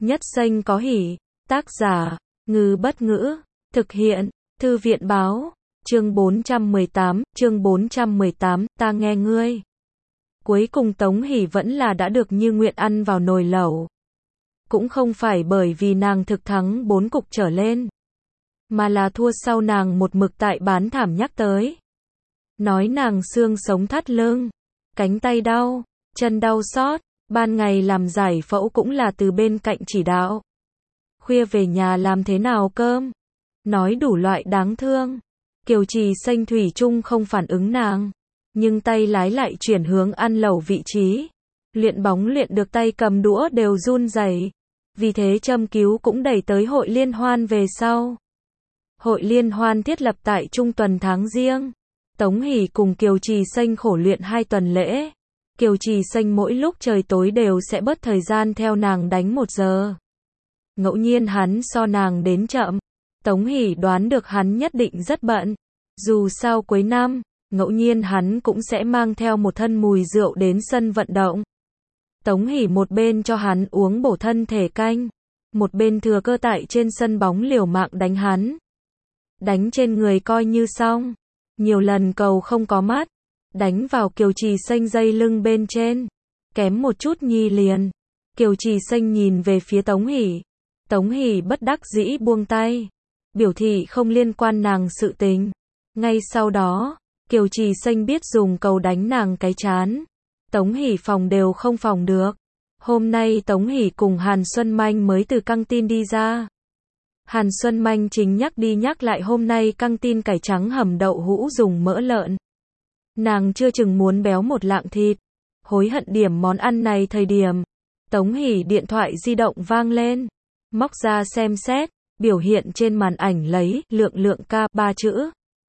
Nhất danh có hỷ. Tác giả, Ngư Bất Ngữ. Thực hiện, Thư viện Báo. Chương 418, ta nghe ngươi. Cuối cùng Tống Hỷ vẫn là đã được như nguyện ăn vào nồi lẩu. Cũng không phải bởi vì nàng thực thắng 4 cục trở lên, mà là thua sau nàng một mực tại bán thảm nhắc tới. Nói nàng xương sống thắt lưng, cánh tay đau, chân đau xót, ban ngày làm giải phẫu cũng là từ bên cạnh chỉ đạo. Khuya về nhà làm thế nào cơm? Nói đủ loại đáng thương. Kiều Trì Xanh thủy chung không phản ứng nàng, nhưng tay lái lại chuyển hướng ăn lẩu vị trí. Luyện bóng luyện được tay cầm đũa đều run rẩy. Vì thế châm cứu cũng đẩy tới hội liên hoan về sau. Hội liên hoan thiết lập tại trung tuần tháng Giêng. Tống Hỷ cùng Kiều Trì Xanh khổ luyện 2 tuần lễ. Kiều Trì Xanh mỗi lúc trời tối đều sẽ bớt thời gian theo nàng đánh 1 giờ. Ngẫu nhiên hắn so nàng đến chậm. Tống Hỷ đoán được hắn nhất định rất bận. Dù sao cuối năm, ngẫu nhiên hắn cũng sẽ mang theo một thân mùi rượu đến sân vận động. Tống Hỷ một bên cho hắn uống bổ thân thể canh, một bên thừa cơ tại trên sân bóng liều mạng đánh hắn. Đánh trên người coi như xong. Nhiều lần cầu không có mắt. Đánh vào Kiều Trì Xanh dây lưng bên trên. Kém một chút nhi liền. Kiều Trì Xanh nhìn về phía Tống Hỷ. Tống Hỷ bất đắc dĩ buông tay. Biểu thị không liên quan nàng sự tình. Ngay sau đó, Kiều Trì Xanh biết dùng cầu đánh nàng cái chán. Tống Hỷ phòng đều không phòng được. Hôm nay Tống Hỷ cùng Hàn Xuân Manh mới từ căng tin đi ra. Hàn Xuân Manh chính nhắc đi nhắc lại hôm nay căng tin cải trắng hầm đậu hũ dùng mỡ lợn. Nàng chưa chừng muốn béo một lạng thịt. Hối hận điểm món ăn này thời điểm. Tống Hỷ điện thoại di động vang lên. Móc ra xem xét, biểu hiện trên màn ảnh lấy lượng ca 3 chữ.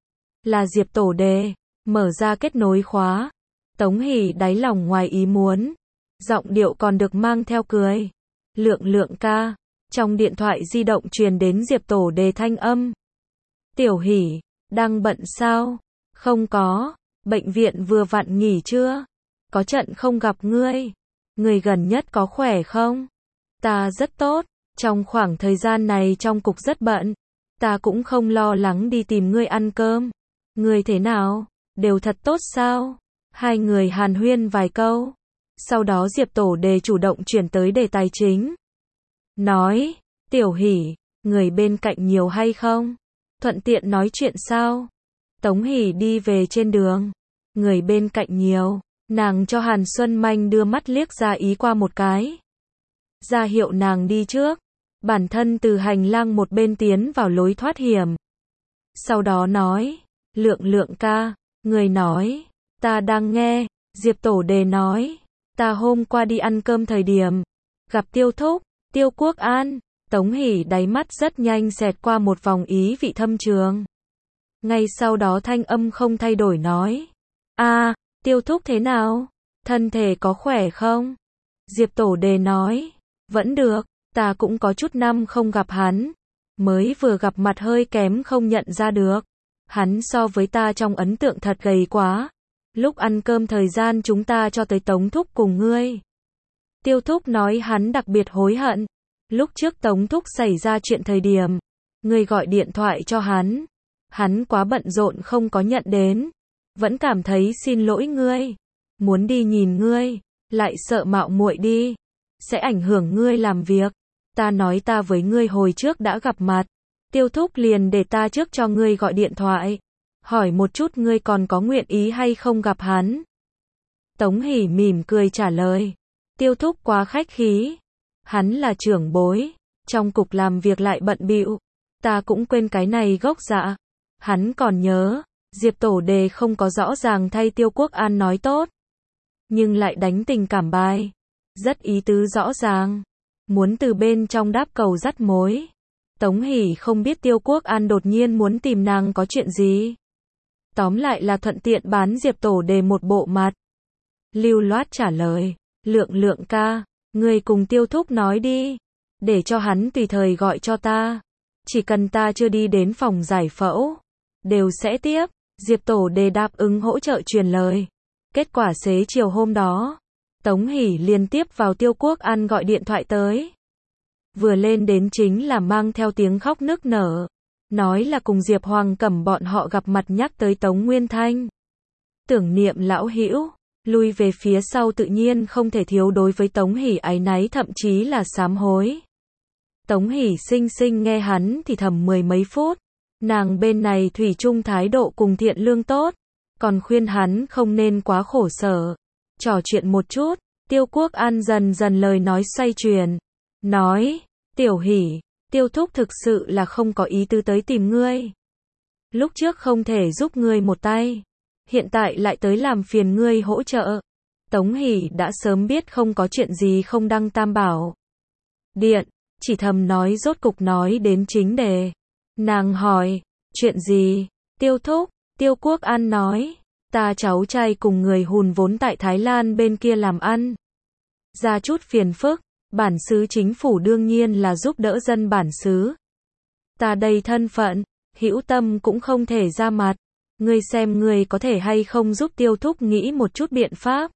Là Diệp Tổ Đề. Mở ra kết nối khóa. Tống Hỷ đáy lòng ngoài ý muốn. Giọng điệu còn được mang theo cười. Lượng ca. Trong điện thoại di động truyền đến Diệp Tổ Đề thanh âm. Tiểu Hỷ, đang bận sao? Không có, bệnh viện vừa vặn nghỉ chưa? Có trận không gặp ngươi. Người gần nhất có khỏe không? Ta rất tốt, trong khoảng thời gian này trong cục rất bận. Ta cũng không lo lắng đi tìm ngươi ăn cơm. Ngươi thế nào? Đều thật tốt sao? Hai người hàn huyên vài câu. Sau đó Diệp Tổ Đề chủ động chuyển tới đề tài chính. Nói, Tiểu Hỷ, người bên cạnh nhiều hay không? Thuận tiện nói chuyện sao? Tống Hỷ đi về trên đường. Người bên cạnh nhiều. Nàng cho Hàn Xuân Manh đưa mắt liếc ra ý qua một cái. Ra hiệu nàng đi trước. Bản thân từ hành lang một bên tiến vào lối thoát hiểm. Sau đó nói, lượng ca, người nói, ta đang nghe. Diệp Tổ Đề nói, ta hôm qua đi ăn cơm thời điểm, gặp Tiêu Thúc, Tiêu Quốc An. Tống Hỷ đáy mắt rất nhanh xẹt qua một vòng ý vị thâm trường. Ngay sau đó thanh âm không thay đổi nói, Tiêu Thúc thế nào? Thân thể có khỏe không? Diệp Tổ Đề nói, vẫn được, ta cũng có chút năm không gặp hắn. Mới vừa gặp mặt hơi kém không nhận ra được. Hắn so với ta trong ấn tượng thật gầy quá. Lúc ăn cơm thời gian chúng ta cho tới Tống Thúc cùng ngươi. Tiêu Thúc nói hắn đặc biệt hối hận. Lúc trước Tống Thúc xảy ra chuyện thời điểm, ngươi gọi điện thoại cho hắn. Hắn quá bận rộn không có nhận đến. Vẫn cảm thấy xin lỗi ngươi. Muốn đi nhìn ngươi, lại sợ mạo muội đi. Sẽ ảnh hưởng ngươi làm việc. Ta nói ta với ngươi hồi trước đã gặp mặt. Tiêu Thúc liền để ta trước cho ngươi gọi điện thoại. Hỏi một chút ngươi còn có nguyện ý hay không gặp hắn. Tống Hỷ mỉm cười trả lời. Tiêu Thúc quá khách khí. Hắn là trưởng bối. Trong cục làm việc lại bận bịu. Ta cũng quên cái này gốc dạ. Hắn còn nhớ. Diệp Tổ Đề không có rõ ràng thay Tiêu Quốc An nói tốt. Nhưng lại đánh tình cảm bài. Rất ý tứ rõ ràng. Muốn từ bên trong đáp cầu dắt mối. Tống Hỷ không biết Tiêu Quốc An đột nhiên muốn tìm nàng có chuyện gì. Tóm lại là thuận tiện bán Diệp Tổ Đề một bộ mặt. Lưu loát trả lời. Lượng ca, người cùng Tiêu Thúc nói đi. Để cho hắn tùy thời gọi cho ta. Chỉ cần ta chưa đi đến phòng giải phẫu. Đều sẽ tiếp. Diệp Tổ Đề đáp ứng hỗ trợ truyền lời. Kết quả xế chiều hôm đó. Tống Hỷ liên tiếp vào Tiêu Quốc An gọi điện thoại tới. vừa lên đến chính là mang theo tiếng khóc nức nở. Nói là cùng Diệp Hoàng Cẩm bọn họ gặp mặt nhắc tới Tống Nguyên Thanh. Tưởng niệm lão hữu, lui về phía sau tự nhiên không thể thiếu đối với Tống Hỷ áy náy thậm chí là sám hối. Tống Hỷ xinh xinh nghe hắn thì thầm mười mấy phút. Nàng bên này thủy chung thái độ cùng thiện lương tốt, còn khuyên hắn không nên quá khổ sở. Trò chuyện một chút, Tiêu Quốc An dần dần lời nói xoay chuyển. Nói, Tiểu Hỷ, Tiêu thúc thực sự là không có ý tư tới tìm ngươi. Lúc trước không thể giúp ngươi một tay, hiện tại lại tới làm phiền ngươi hỗ trợ. Tống Hỷ đã sớm biết không có chuyện gì không đăng Tam Bảo Điện, chỉ thầm nói rốt cục nói đến chính đề. Nàng hỏi, chuyện gì? Tiêu thúc, Tiêu Quốc An nói, ta cháu trai cùng người hùn vốn tại Thái Lan bên kia làm ăn. Ra chút phiền phức, bản xứ chính phủ đương nhiên là giúp đỡ dân bản xứ. Ta đây thân phận, hữu tâm cũng không thể ra mặt. Ngươi xem ngươi có thể hay không giúp Tiêu thúc nghĩ một chút biện pháp.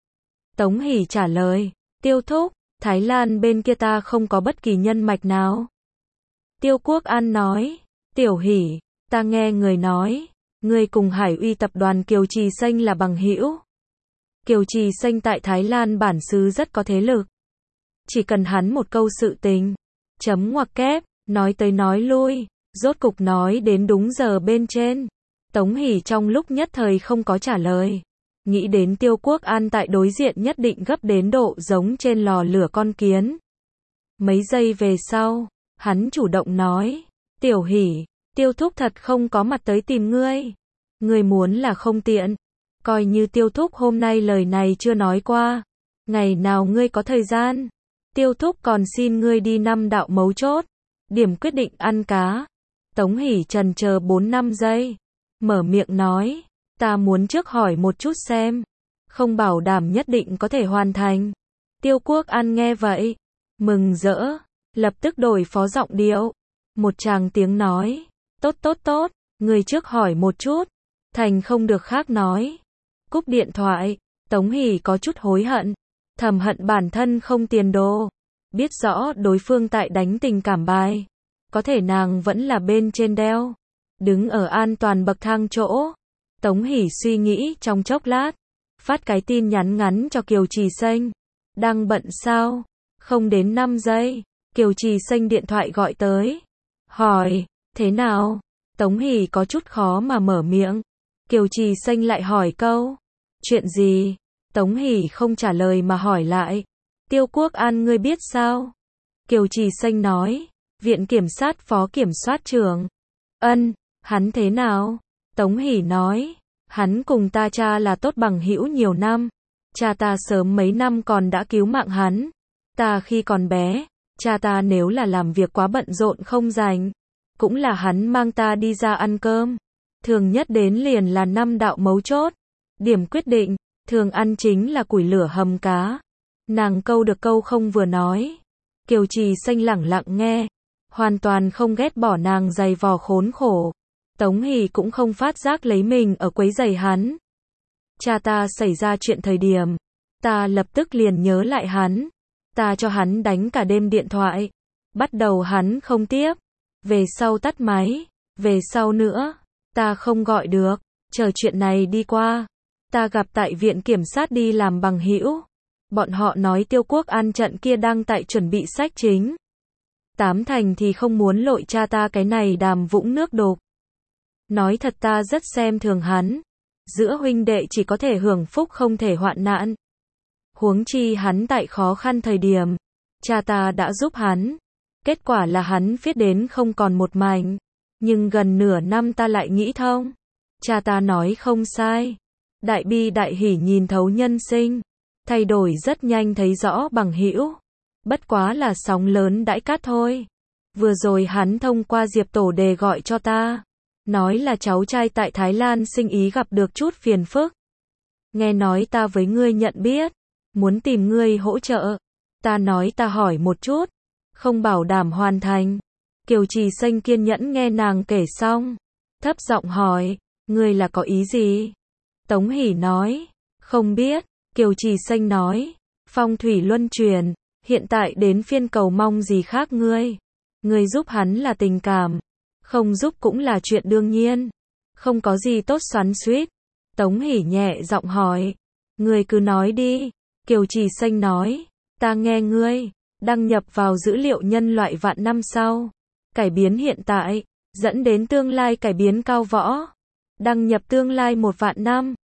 Tống Hỷ trả lời, Tiêu thúc, Thái Lan bên kia ta không có bất kỳ nhân mạch nào. Tiêu Quốc An nói, Tiểu Hỷ, ta nghe người nói, ngươi cùng Hải Uy tập đoàn Kiều Trì Xanh là bằng hữu. Kiều Trì Xanh tại Thái Lan bản xứ rất có thế lực. Chỉ cần hắn một câu sự tình. Chấm ngoặc kép, nói tới nói lui, rốt cục nói đến đúng giờ bên trên. Tống Hỷ trong lúc nhất thời không có trả lời. Nghĩ đến Tiêu Quốc An tại đối diện nhất định gấp đến độ giống trên lò lửa con kiến. Mấy giây về sau, hắn chủ động nói, Tiểu Hỷ, Tiêu thúc thật không có mặt tới tìm ngươi. Ngươi muốn là không tiện. Coi như Tiêu thúc hôm nay lời này chưa nói qua. Ngày nào ngươi có thời gian, Tiêu thúc còn xin ngươi đi 5 đạo mấu chốt. Điểm quyết định ăn cá. Tống Hỷ trần chờ 4-5 giây. Mở miệng nói, ta muốn trước hỏi một chút xem. Không bảo đảm nhất định có thể hoàn thành. Tiêu Quốc An nghe vậy, mừng rỡ, lập tức đổi phó giọng điệu. Một tràng tiếng nói, tốt tốt tốt, người trước hỏi một chút. Thành không được khác nói. Cúp điện thoại, Tống Hỷ có chút hối hận. Thầm hận bản thân không tiền đồ. Biết rõ đối phương tại đánh tình cảm bài. Có thể nàng vẫn là bên trên đeo. Đứng ở an toàn bậc thang chỗ. Tống Hỷ suy nghĩ trong chốc lát. Phát cái tin nhắn ngắn cho Kiều Trì Xanh. Đang bận sao? Không đến 5 giây. Kiều Trì Xanh điện thoại gọi tới. Hỏi, thế nào? Tống Hỷ có chút khó mà mở miệng. Kiều Trì Xanh lại hỏi câu. Chuyện gì? Tống Hỷ không trả lời mà hỏi lại. Tiêu Quốc An ngươi biết sao? Kiều Trì Xanh nói. Viện kiểm sát phó kiểm soát trưởng. Ân, hắn thế nào? Tống Hỷ nói. Hắn cùng ta cha là tốt bằng hữu nhiều năm. Cha ta sớm mấy năm còn đã cứu mạng hắn. Ta khi còn bé, cha ta nếu là làm việc quá bận rộn không rảnh, cũng là hắn mang ta đi ra ăn cơm. Thường nhất đến liền là 5 đạo mấu chốt. Điểm quyết định, thường ăn chính là củi lửa hầm cá. Nàng câu được câu không vừa nói. Kiều Trì Xanh lẳng lặng nghe. Hoàn toàn không ghét bỏ nàng dày vò khốn khổ. Tống Hỷ cũng không phát giác lấy mình ở quấy rầy hắn. Cha ta xảy ra chuyện thời điểm, ta lập tức liền nhớ lại hắn. Ta cho hắn đánh cả đêm điện thoại. Bắt đầu hắn không tiếp. Về sau tắt máy. Về sau nữa, ta không gọi được. Chờ chuyện này đi qua, ta gặp tại viện kiểm sát đi làm bằng hữu. Bọn họ nói Tiêu Quốc An trận kia đang tại chuẩn bị sách chính. 8 thành thì không muốn lội cha ta cái này đàm vũng nước đục. Nói thật ta rất xem thường hắn. Giữa huynh đệ chỉ có thể hưởng phúc không thể hoạn nạn. Huống chi hắn tại khó khăn thời điểm, cha ta đã giúp hắn. Kết quả là hắn viết đến không còn một mảnh. Nhưng gần nửa năm ta lại nghĩ thông. Cha ta nói không sai. Đại bi đại hỉ nhìn thấu nhân sinh. Thay đổi rất nhanh thấy rõ bằng hữu. Bất quá là sóng lớn đãi cát thôi. Vừa rồi hắn thông qua Diệp Tổ Đề gọi cho ta. Nói là cháu trai tại Thái Lan sinh ý gặp được chút phiền phức. Nghe nói ta với ngươi nhận biết. Muốn tìm ngươi hỗ trợ. Ta nói ta hỏi một chút. Không bảo đảm hoàn thành. Kiều Trì Xanh kiên nhẫn nghe nàng kể xong. Thấp giọng hỏi. Ngươi là có ý gì? Tống Hỷ nói. Không biết. Kiều Trì Xanh nói. Phong thủy luân chuyển. Hiện tại đến phiên cầu mong gì khác ngươi. Ngươi giúp hắn là tình cảm. Không giúp cũng là chuyện đương nhiên. Không có gì tốt xoắn xuýt. Tống Hỷ nhẹ giọng hỏi. Ngươi cứ nói đi. Kiều Trì Xanh nói. Ta nghe ngươi. Đăng nhập vào dữ liệu nhân loại vạn năm sau. Cải biến hiện tại. Dẫn đến tương lai cải biến cao võ. Đăng nhập tương lai 1 vạn năm.